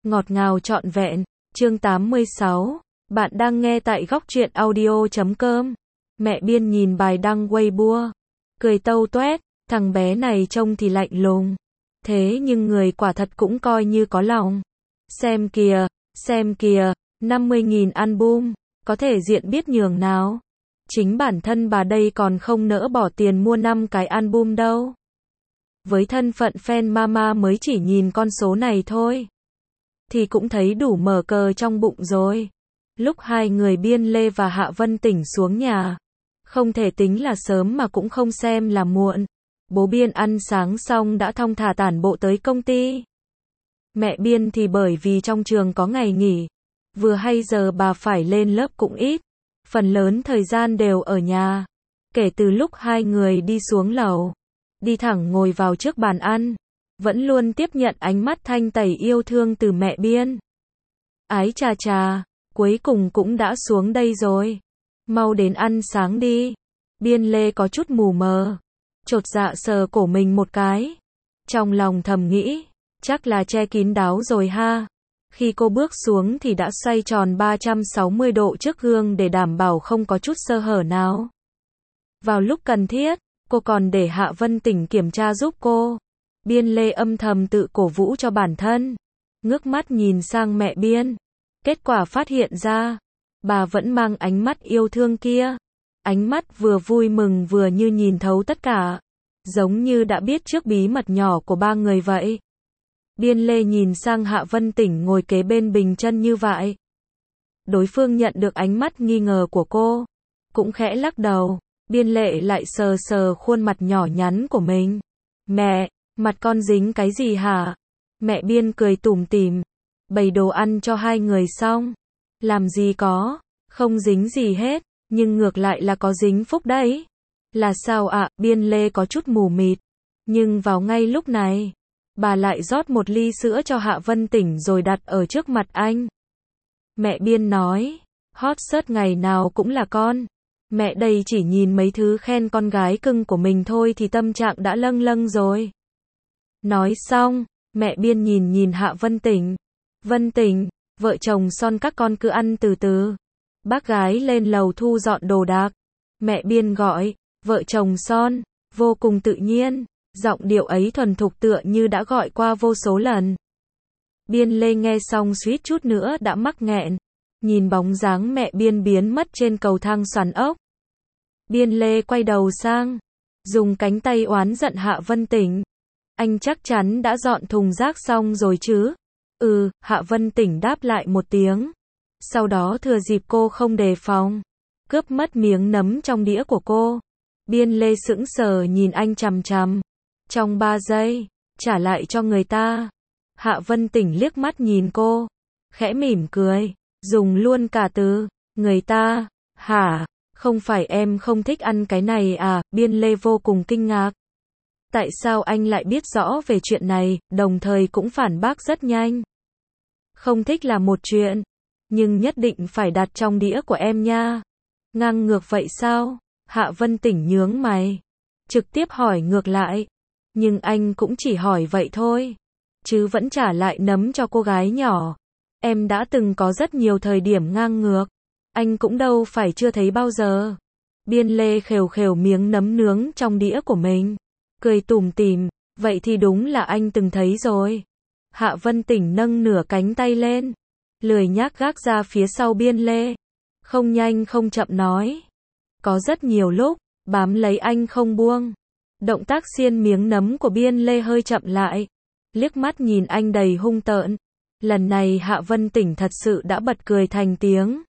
ngọt ngào trọn vẹn. Chương 86. Bạn đang nghe tại góc truyện audio.com. Mẹ Biên nhìn bài đăng Weibo, cười tâu toét, thằng bé này trông thì lạnh lùng, thế nhưng người quả thật cũng coi như có lòng. Xem kìa, 50.000 album, có thể diện biết nhường nào. Chính bản thân bà đây còn không nỡ bỏ tiền mua 5 cái album đâu. Với thân phận fan mama mới chỉ nhìn con số này thôi thì cũng thấy đủ mở cờ trong bụng rồi. Lúc hai người Biên Lê và Hạ Vân Tỉnh xuống nhà, không thể tính là sớm mà cũng không xem là muộn. Bố Biên ăn sáng xong đã thong thả tản bộ tới công ty. Mẹ Biên thì bởi vì trong trường có ngày nghỉ, vừa hay giờ bà phải lên lớp cũng ít, phần lớn thời gian đều ở nhà. Kể từ lúc hai người đi xuống lầu, đi thẳng ngồi vào trước bàn ăn, vẫn luôn tiếp nhận ánh mắt thanh tẩy yêu thương từ mẹ Biên. Ái chà chà, cuối cùng cũng đã xuống đây rồi. Mau đến ăn sáng đi. Biên Lê có chút mù mờ, chột dạ sờ cổ mình một cái. Trong lòng thầm nghĩ, chắc là che kín đáo rồi ha. Khi cô bước xuống thì đã xoay tròn 360 độ trước gương để đảm bảo không có chút sơ hở nào. Vào lúc cần thiết, cô còn để Hạ Vân Tỉnh kiểm tra giúp cô. Biên Lê âm thầm tự cổ vũ cho bản thân, ngước mắt nhìn sang mẹ Biên. Kết quả phát hiện ra, bà vẫn mang ánh mắt yêu thương kia. Ánh mắt vừa vui mừng vừa như nhìn thấu tất cả, giống như đã biết trước bí mật nhỏ của ba người vậy. Biên Lê nhìn sang Hạ Vân Tỉnh ngồi kế bên bình chân như vậy. Đối phương nhận được ánh mắt nghi ngờ của cô, cũng khẽ lắc đầu. Biên Lê lại sờ sờ khuôn mặt nhỏ nhắn của mình. Mẹ, mặt con dính cái gì hả? Mẹ Biên cười tủm tỉm, bày đồ ăn cho hai người xong. Làm gì có, không dính gì hết, nhưng ngược lại là có dính phúc đấy. Là sao ạ? Biên Lê có chút mù mịt. Nhưng vào ngay lúc này, bà lại rót một ly sữa cho Hạ Vân Tỉnh rồi đặt ở trước mặt anh. Mẹ Biên nói, hot search ngày nào cũng là con. Mẹ đây chỉ nhìn mấy thứ khen con gái cưng của mình thôi thì tâm trạng đã lâng lâng rồi. Nói xong, mẹ Biên nhìn Hạ Vân Tỉnh. Vân Tỉnh, vợ chồng son các con cứ ăn từ từ. Bác gái lên lầu thu dọn đồ đạc. Mẹ Biên gọi, vợ chồng son, vô cùng tự nhiên. Giọng điệu ấy thuần thục tựa như đã gọi qua vô số lần. Biên Lê nghe xong suýt chút nữa đã mắc nghẹn. Nhìn bóng dáng mẹ Biên biến mất trên cầu thang xoắn ốc. Biên Lê quay đầu sang, dùng cánh tay oán giận Hạ Vân Tỉnh. Anh chắc chắn đã dọn thùng rác xong rồi chứ? Hạ Vân Tỉnh đáp lại một tiếng. Sau đó thừa dịp cô không đề phòng, cướp mất miếng nấm trong đĩa của cô. Biên Lê sững sờ nhìn anh chằm chằm. Trong 3 giây, trả lại cho người ta. Hạ Vân Tỉnh liếc mắt nhìn cô, khẽ mỉm cười, dùng luôn cả từ, người ta, hả? Không phải em không thích ăn cái này à? Biên Lê vô cùng kinh ngạc. Tại sao anh lại biết rõ về chuyện này, đồng thời cũng phản bác rất nhanh. Không thích là một chuyện, nhưng nhất định phải đặt trong đĩa của em nha. Ngang ngược vậy sao? Hạ Vân Tỉnh nhướng mày, trực tiếp hỏi ngược lại. Nhưng anh cũng chỉ hỏi vậy thôi, chứ vẫn trả lại nấm cho cô gái nhỏ. Em đã từng có rất nhiều thời điểm ngang ngược, anh cũng đâu phải chưa thấy bao giờ. Biên Lê khều khều miếng nấm nướng trong đĩa của mình, cười tủm tỉm, vậy thì đúng là anh từng thấy rồi. Hạ Vân Tỉnh nâng nửa cánh tay lên, lười nhác gác ra phía sau Biên Lê. Không nhanh không chậm nói. Có rất nhiều lúc, bám lấy anh không buông. Động tác xiên miếng nấm của Biên Lê hơi chậm lại, liếc mắt nhìn anh đầy hung tợn. Lần này Hạ Vân Tỉnh thật sự đã bật cười thành tiếng.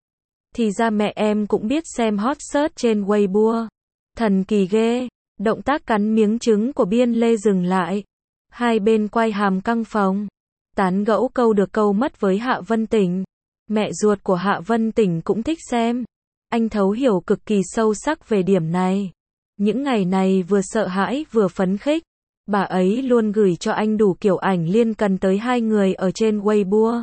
Thì ra mẹ em cũng biết xem hot search trên Weibo. Thần kỳ ghê. Động tác cắn miếng trứng của Biên Lê dừng lại. Hai bên quay hàm căng phồng, tán gẫu câu được câu mất với Hạ Vân Tỉnh. Mẹ ruột của Hạ Vân Tỉnh cũng thích xem. Anh thấu hiểu cực kỳ sâu sắc về điểm này. Những ngày này vừa sợ hãi vừa phấn khích. Bà ấy luôn gửi cho anh đủ kiểu ảnh liên cần tới hai người ở trên Weibo.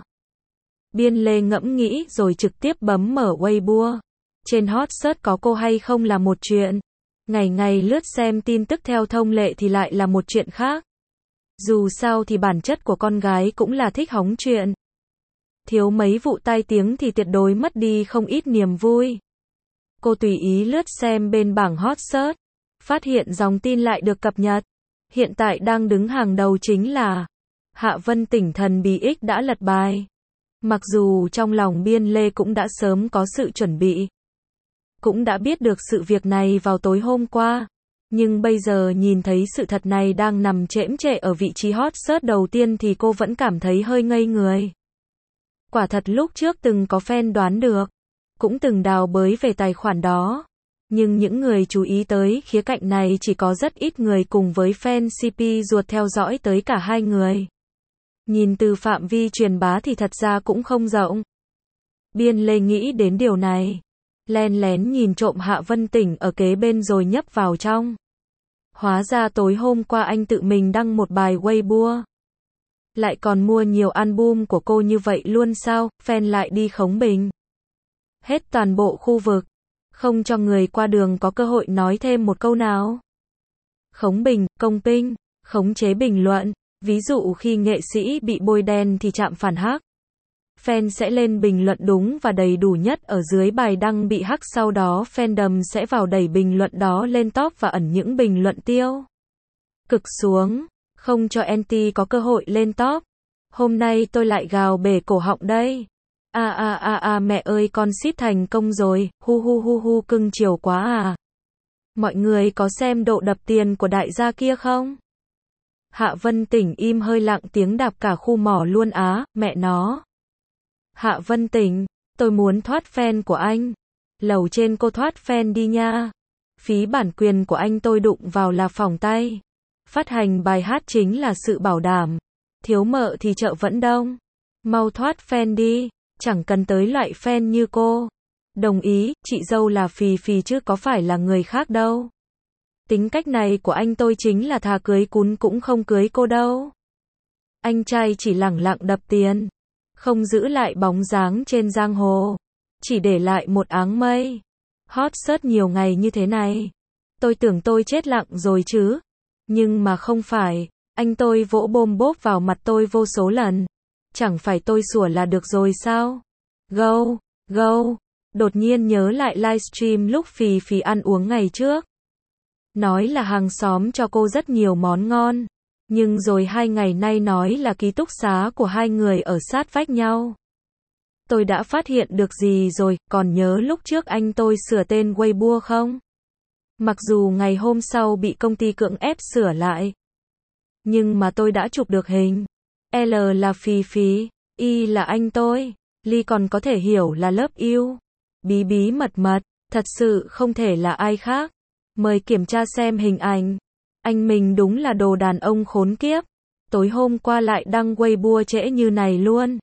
Biên Lê ngẫm nghĩ rồi trực tiếp bấm mở Weibo. Trên hot search có cô hay không là một chuyện. Ngày ngày lướt xem tin tức theo thông lệ thì lại là một chuyện khác. Dù sao thì bản chất của con gái cũng là thích hóng chuyện. Thiếu mấy vụ tai tiếng thì tuyệt đối mất đi không ít niềm vui. Cô tùy ý lướt xem bên bảng hot search, phát hiện dòng tin lại được cập nhật. Hiện tại đang đứng hàng đầu chính là Hạ Vân Tỉnh thần bí X đã lật bài. Mặc dù trong lòng Biên Lê cũng đã sớm có sự chuẩn bị, cũng đã biết được sự việc này vào tối hôm qua, nhưng bây giờ nhìn thấy sự thật này đang nằm chễm chệ ở vị trí hot search đầu tiên thì cô vẫn cảm thấy hơi ngây người. Quả thật lúc trước từng có fan đoán được, cũng từng đào bới về tài khoản đó, nhưng những người chú ý tới khía cạnh này chỉ có rất ít người cùng với fan CP ruột theo dõi tới cả hai người. Nhìn từ phạm vi truyền bá thì thật ra cũng không rộng. Biên Lê nghĩ đến điều này, len lén nhìn trộm Hạ Vân Tỉnh ở kế bên rồi nhấp vào trong. Hóa ra tối hôm qua anh tự mình đăng một bài Weibo. Lại còn mua nhiều album của cô như vậy luôn sao, fan lại đi khống bình. Hết toàn bộ khu vực, không cho người qua đường có cơ hội nói thêm một câu nào. Khống bình, công pinh, khống chế bình luận, ví dụ khi nghệ sĩ bị bôi đen thì chạm phản hắc. Fan sẽ lên bình luận đúng và đầy đủ nhất ở dưới bài đăng bị hắc, sau đó fandom sẽ vào đẩy bình luận đó lên top và ẩn những bình luận tiêu cực xuống, không cho anti có cơ hội lên top. Hôm nay tôi lại gào bể cổ họng đây. Mẹ ơi con ship thành công rồi, hu cưng chiều quá à. Mọi người có xem độ đập tiền của đại gia kia không? Hạ Vân Tỉnh im hơi lặng tiếng đạp cả khu mỏ luôn á, mẹ nó. Hạ Vân Tỉnh, tôi muốn thoát fan của anh. Lầu trên cô thoát fan đi nha. Phí bản quyền của anh tôi đụng vào là phỏng tay. Phát hành bài hát chính là sự bảo đảm. Thiếu mợ thì chợ vẫn đông. Mau thoát fan đi, chẳng cần tới loại fan như cô. Đồng ý, chị dâu là Phì Phì chứ có phải là người khác đâu. Tính cách này của anh tôi chính là thà cưới cún cũng không cưới cô đâu. Anh trai chỉ lẳng lặng đập tiền, không giữ lại bóng dáng trên giang hồ, chỉ để lại một áng mây. Hot search nhiều ngày như thế này, tôi tưởng tôi chết lặng rồi chứ. Nhưng mà không phải, anh tôi vỗ bôm bốp vào mặt tôi vô số lần. Chẳng phải tôi sủa là được rồi sao? Go. Đột nhiên nhớ lại livestream lúc Phì Phì ăn uống ngày trước. Nói là hàng xóm cho cô rất nhiều món ngon. Nhưng rồi 2 ngày nay nói là ký túc xá của hai người ở sát vách nhau. Tôi đã phát hiện được gì rồi, còn nhớ lúc trước anh tôi sửa tên Weibo không? Mặc dù ngày hôm sau bị công ty cưỡng ép sửa lại. Nhưng mà tôi đã chụp được hình. L là Phì Phì, Y là anh tôi, Ly còn có thể hiểu là lớp yêu. Bí bí mật, thật sự không thể là ai khác. Mời kiểm tra xem hình ảnh. Anh mình đúng là đồ đàn ông khốn kiếp. Tối hôm qua lại đăng Weibo trễ như này luôn.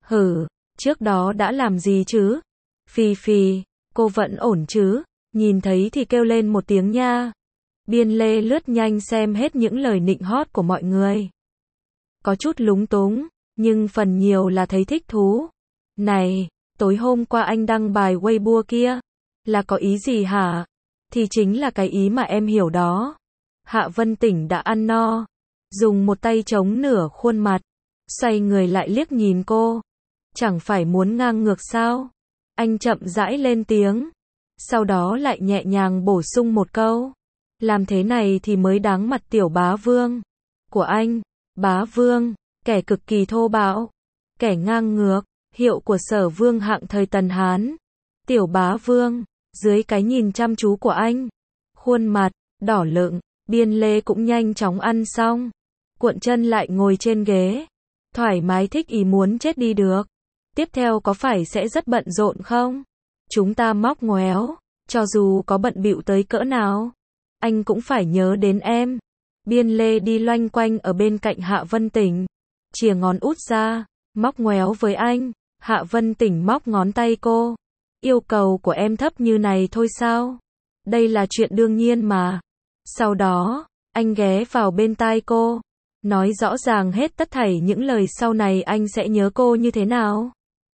Trước đó đã làm gì chứ? Phì Phì, cô vẫn ổn chứ? Nhìn thấy thì kêu lên một tiếng nha. Biên Lê lướt nhanh xem hết những lời nịnh hót của mọi người. Có chút lúng túng, nhưng phần nhiều là thấy thích thú. Này, tối hôm qua anh đăng bài Weibo kia, là có ý gì hả? Thì chính là cái ý mà em hiểu đó. Hạ Vân Tỉnh đã ăn no, dùng một tay chống nửa khuôn mặt, xoay người lại liếc nhìn cô. Chẳng phải muốn ngang ngược sao? Anh chậm rãi lên tiếng, sau đó lại nhẹ nhàng bổ sung một câu. Làm thế này thì mới đáng mặt tiểu bá vương của anh. Bá vương, kẻ cực kỳ thô bạo, kẻ ngang ngược, hiệu của Sở Vương hạng thời Tần Hán. Tiểu bá vương, dưới cái nhìn chăm chú của anh, khuôn mặt đỏ lựng, Biên Lê cũng nhanh chóng ăn xong, cuộn chân lại ngồi trên ghế, thoải mái thích ý muốn chết đi được. Tiếp theo có phải sẽ rất bận rộn không? Chúng ta móc ngoéo, cho dù có bận bịu tới cỡ nào, anh cũng phải nhớ đến em. Biên Lê đi loanh quanh ở bên cạnh Hạ Vân Tỉnh, chìa ngón út ra, móc ngoéo với anh. Hạ Vân Tỉnh móc ngón tay cô. Yêu cầu của em thấp như này thôi sao? Đây là chuyện đương nhiên mà. Sau đó, anh ghé vào bên tai cô, nói rõ ràng hết tất thảy những lời sau này anh sẽ nhớ cô như thế nào.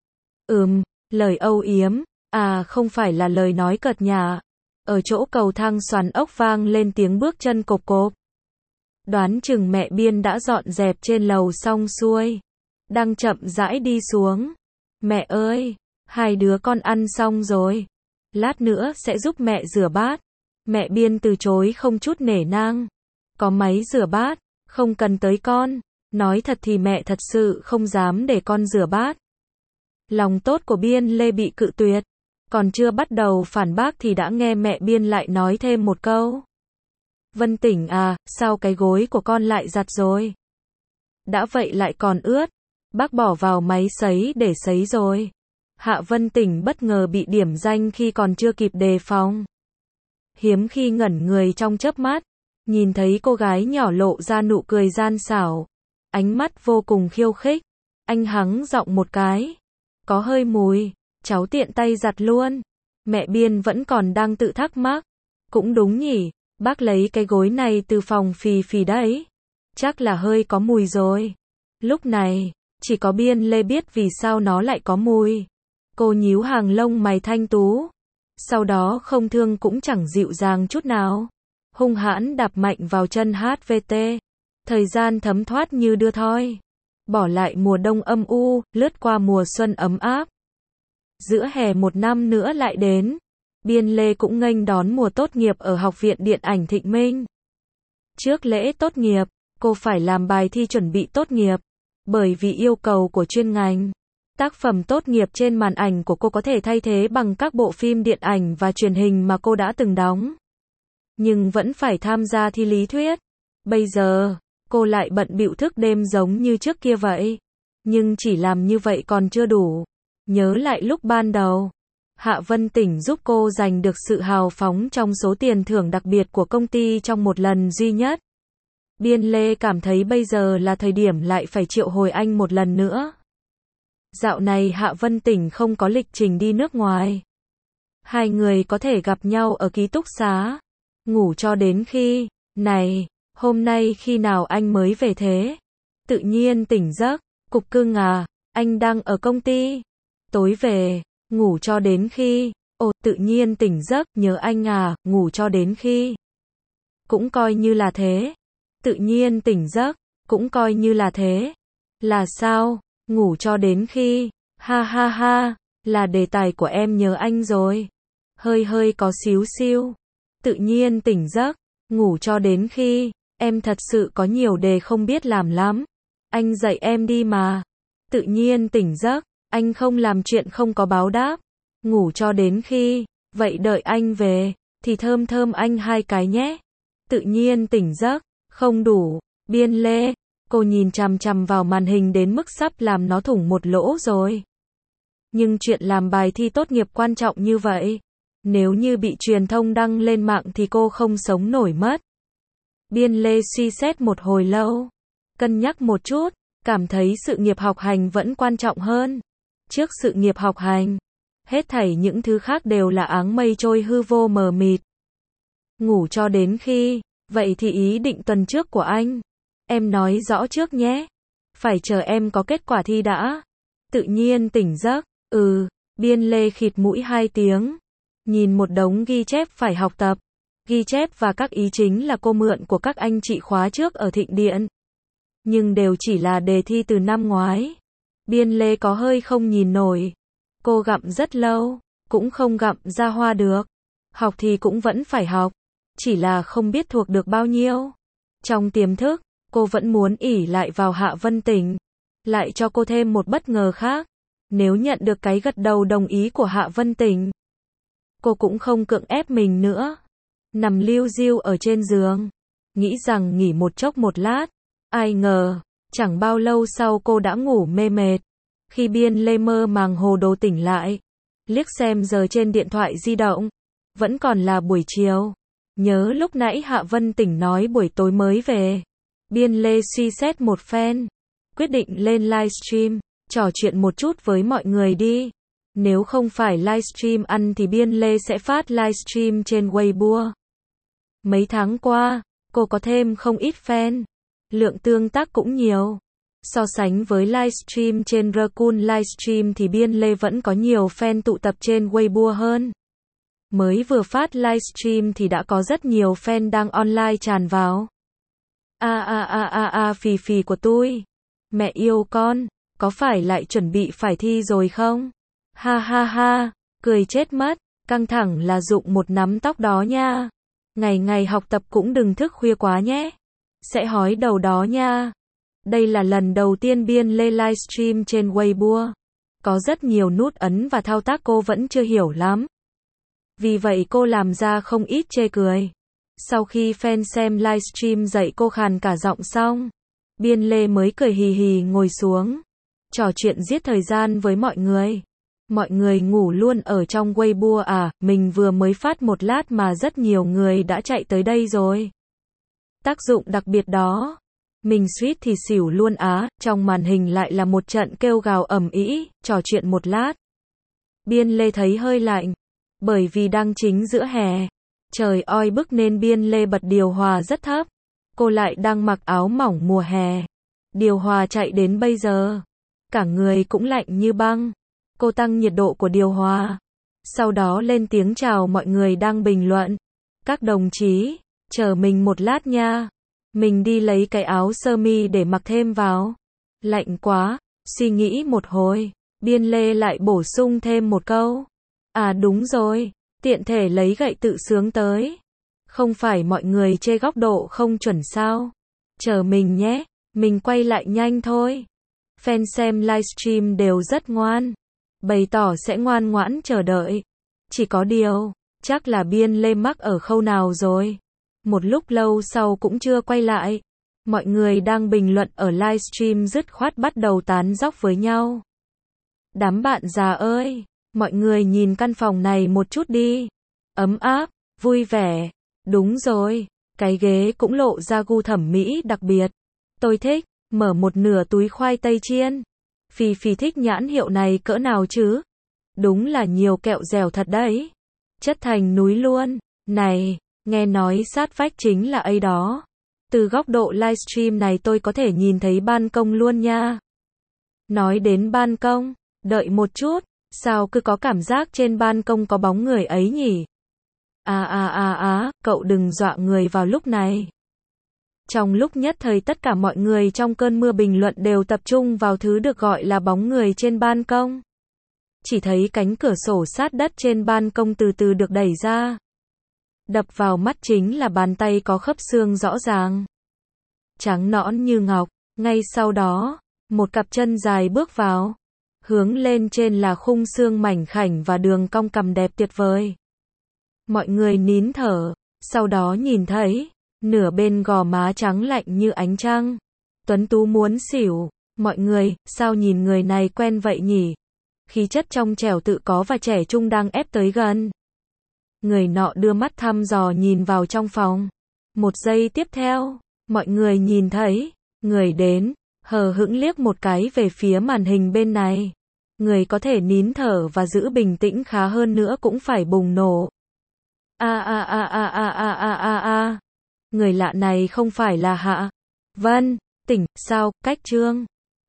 Lời âu yếm, không phải là lời nói cợt nhả. Ở chỗ cầu thang xoắn ốc vang lên tiếng bước chân cộp cộp. Đoán chừng mẹ Biên đã dọn dẹp trên lầu xong xuôi, đang chậm rãi đi xuống. Mẹ ơi, hai đứa con ăn xong rồi, lát nữa sẽ giúp mẹ rửa bát. Mẹ Biên từ chối không chút nể nang. Có máy rửa bát, không cần tới con. Nói thật thì mẹ thật sự không dám để con rửa bát. Lòng tốt của Biên Lê bị cự tuyệt. Còn chưa bắt đầu phản bác thì đã nghe mẹ Biên lại nói thêm một câu. Vân Tỉnh à, sao cái gối của con lại giặt rồi? Đã vậy lại còn ướt. Bác bỏ vào máy sấy để sấy rồi. Hạ Vân Tỉnh bất ngờ bị điểm danh khi còn chưa kịp đề phòng. Hiếm khi ngẩn người trong chớp mắt, nhìn thấy cô gái nhỏ lộ ra nụ cười gian xảo, ánh mắt vô cùng khiêu khích. Anh hắng giọng một cái. Có hơi mùi, cháu tiện tay giặt luôn. Mẹ Biên vẫn còn đang tự thắc mắc. Cũng đúng nhỉ, bác lấy cái gối này từ phòng Phì Phì đấy. Chắc là hơi có mùi rồi. Lúc này, chỉ có Biên Lê biết vì sao nó lại có mùi. Cô nhíu hàng lông mày thanh tú. Sau đó không thương cũng chẳng dịu dàng chút nào. Hung hãn đạp mạnh vào chân HVT. Thời gian thấm thoát như đưa thoi. Bỏ lại mùa đông âm u, lướt qua mùa xuân ấm áp. Giữa hè một năm nữa lại đến. Biên Lê cũng nghênh đón mùa tốt nghiệp ở Học viện Điện ảnh Thịnh Minh. Trước lễ tốt nghiệp, cô phải làm bài thi chuẩn bị tốt nghiệp. Bởi vì yêu cầu của chuyên ngành, tác phẩm tốt nghiệp trên màn ảnh của cô có thể thay thế bằng các bộ phim điện ảnh và truyền hình mà cô đã từng đóng. Nhưng vẫn phải tham gia thi lý thuyết. Bây giờ, cô lại bận bịu thức đêm giống như trước kia vậy. Nhưng chỉ làm như vậy còn chưa đủ. Nhớ lại lúc ban đầu, Hạ Vân Tỉnh giúp cô giành được sự hào phóng trong số tiền thưởng đặc biệt của công ty trong một lần duy nhất. Biên Lê cảm thấy bây giờ là thời điểm lại phải triệu hồi anh một lần nữa. Dạo này Hạ Vân Tỉnh không có lịch trình đi nước ngoài. Hai người có thể gặp nhau ở ký túc xá. Ngủ cho đến khi, này, hôm nay khi nào anh mới về thế? Tự nhiên tỉnh giấc, cục cưng à, anh đang ở công ty. Tối về, ngủ cho đến khi, tự nhiên tỉnh giấc, nhớ anh à, ngủ cho đến khi. Cũng coi như là thế. Tự nhiên tỉnh giấc, cũng coi như là thế. Là sao? Ngủ cho đến khi, ha ha ha, là đề tài của em nhớ anh rồi. Hơi có xíu xiu. Tự nhiên tỉnh giấc, ngủ cho đến khi, em thật sự có nhiều đề không biết làm lắm. Anh dạy em đi mà. Tự nhiên tỉnh giấc, anh không làm chuyện không có báo đáp. Ngủ cho đến khi, vậy đợi anh về, thì thơm thơm anh hai cái nhé. Tự nhiên tỉnh giấc, không đủ. Biên Lê, cô nhìn chằm chằm vào màn hình đến mức sắp làm nó thủng một lỗ rồi. Nhưng chuyện làm bài thi tốt nghiệp quan trọng như vậy, nếu như bị truyền thông đăng lên mạng thì cô không sống nổi mất. Biên Lê suy xét một hồi lâu, cân nhắc một chút, cảm thấy sự nghiệp học hành vẫn quan trọng hơn. Trước sự nghiệp học hành, hết thảy những thứ khác đều là áng mây trôi hư vô mờ mịt. Ngủ cho đến khi, vậy thì ý định tuần trước của anh, em nói rõ trước nhé. Phải chờ em có kết quả thi đã. Tự nhiên tỉnh giấc, Biên Lê khịt mũi 2 tiếng. Nhìn một đống ghi chép phải học tập. Ghi chép và các ý chính là cô mượn của các anh chị khóa trước ở Thịnh Điện. Nhưng đều chỉ là đề thi từ năm ngoái. Biên Lê có hơi không nhìn nổi. Cô gặm rất lâu, cũng không gặm ra hoa được. Học thì cũng vẫn phải học, chỉ là không biết thuộc được bao nhiêu. Trong tiềm thức, cô vẫn muốn ỷ lại vào Hạ Vân Tỉnh. Lại cho cô thêm một bất ngờ khác. Nếu nhận được cái gật đầu đồng ý của Hạ Vân Tỉnh, cô cũng không cưỡng ép mình nữa. Nằm liu riu ở trên giường, nghĩ rằng nghỉ một chốc một lát. Ai ngờ, chẳng bao lâu sau cô đã ngủ mê mệt. Khi Biên Lê mơ màng hồ đồ tỉnh lại, liếc xem giờ trên điện thoại di động, vẫn còn là buổi chiều. Nhớ lúc nãy Hạ Vân Tỉnh nói buổi tối mới về. Biên Lê suy xét một phen, quyết định lên livestream, trò chuyện một chút với mọi người đi. Nếu không phải livestream ăn thì Biên Lê sẽ phát livestream trên Weibo. Mấy tháng qua, cô có thêm không ít fan. Lượng tương tác cũng nhiều. So sánh với livestream trên Rakuten livestream thì Biên Lê vẫn có nhiều fan tụ tập trên Weibo hơn. Mới vừa phát livestream thì đã có rất nhiều fan đang online tràn vào. Phì phì của tôi. Mẹ yêu con, có phải lại chuẩn bị phải thi rồi không? Ha ha ha, cười chết mất, căng thẳng là dụng một nắm tóc đó nha. Ngày ngày học tập cũng đừng thức khuya quá nhé. Sẽ hói đầu đó nha. Đây là lần đầu tiên Biên Lê livestream trên Weibo. Có rất nhiều nút ấn và thao tác cô vẫn chưa hiểu lắm. Vì vậy cô làm ra không ít chê cười. Sau khi fan xem livestream dạy cô khàn cả giọng xong, Biên Lê mới cười hì hì ngồi xuống, trò chuyện giết thời gian với mọi người. Mọi người ngủ luôn ở trong Weibo à, mình vừa mới phát một lát mà rất nhiều người đã chạy tới đây rồi. Tác dụng đặc biệt đó. Mình suýt thì xỉu luôn á, trong màn hình lại là một trận kêu gào ầm ĩ, trò chuyện một lát. Biên Lê thấy hơi lạnh, bởi vì đang chính giữa hè. Trời oi bức nên Biên Lê bật điều hòa rất thấp. Cô lại đang mặc áo mỏng mùa hè. Điều hòa chạy đến bây giờ, cả người cũng lạnh như băng. Cô tăng nhiệt độ của điều hòa. Sau đó lên tiếng chào mọi người đang bình luận. Các đồng chí, chờ mình một lát nha. Mình đi lấy cái áo sơ mi để mặc thêm vào. Lạnh quá, suy nghĩ một hồi, Biên Lê lại bổ sung thêm một câu. À đúng rồi, tiện thể lấy gậy tự sướng tới. Không phải mọi người chê góc độ không chuẩn sao? Chờ mình nhé, mình quay lại nhanh thôi. Fan xem livestream đều rất ngoan, bày tỏ sẽ ngoan ngoãn chờ đợi. Chỉ có điều, chắc là Biên Lê mắc ở khâu nào rồi. Một lúc lâu sau cũng chưa quay lại. Mọi người đang bình luận ở livestream dứt khoát bắt đầu tán dóc với nhau. Đám bạn già ơi, mọi người nhìn căn phòng này một chút đi. Ấm áp, vui vẻ. Đúng rồi, cái ghế cũng lộ ra gu thẩm mỹ đặc biệt. Tôi thích, mở một nửa túi khoai tây chiên. Phì phì thích nhãn hiệu này cỡ nào chứ? Đúng là nhiều kẹo dẻo thật đấy. Chất thành núi luôn. Này, nghe nói sát vách chính là ấy đó. Từ góc độ livestream này tôi có thể nhìn thấy ban công luôn nha. Nói đến ban công, đợi một chút, sao cứ có cảm giác trên ban công có bóng người ấy nhỉ? Cậu đừng dọa người vào lúc này. Trong lúc nhất thời tất cả mọi người trong cơn mưa bình luận đều tập trung vào thứ được gọi là bóng người trên ban công. Chỉ thấy cánh cửa sổ sát đất trên ban công từ từ được đẩy ra. Đập vào mắt chính là bàn tay có khớp xương rõ ràng, trắng nõn như ngọc. Ngay sau đó, một cặp chân dài bước vào. Hướng lên trên là khung xương mảnh khảnh và đường cong cằm đẹp tuyệt vời. Mọi người nín thở, sau đó nhìn thấy nửa bên gò má trắng lạnh như ánh trăng. Tuấn tú muốn xỉu. Mọi người, sao nhìn người này quen vậy nhỉ? Khí chất trong trẻo tự có và trẻ trung đang ép tới gần. Người nọ đưa mắt thăm dò nhìn vào trong phòng. Một giây tiếp theo, mọi người nhìn thấy người đến, hờ hững liếc một cái về phía màn hình bên này. Người có thể nín thở và giữ bình tĩnh khá hơn nữa cũng phải bùng nổ. Người lạ này không phải là Hạ Vân Tĩnh sao? Cách Trương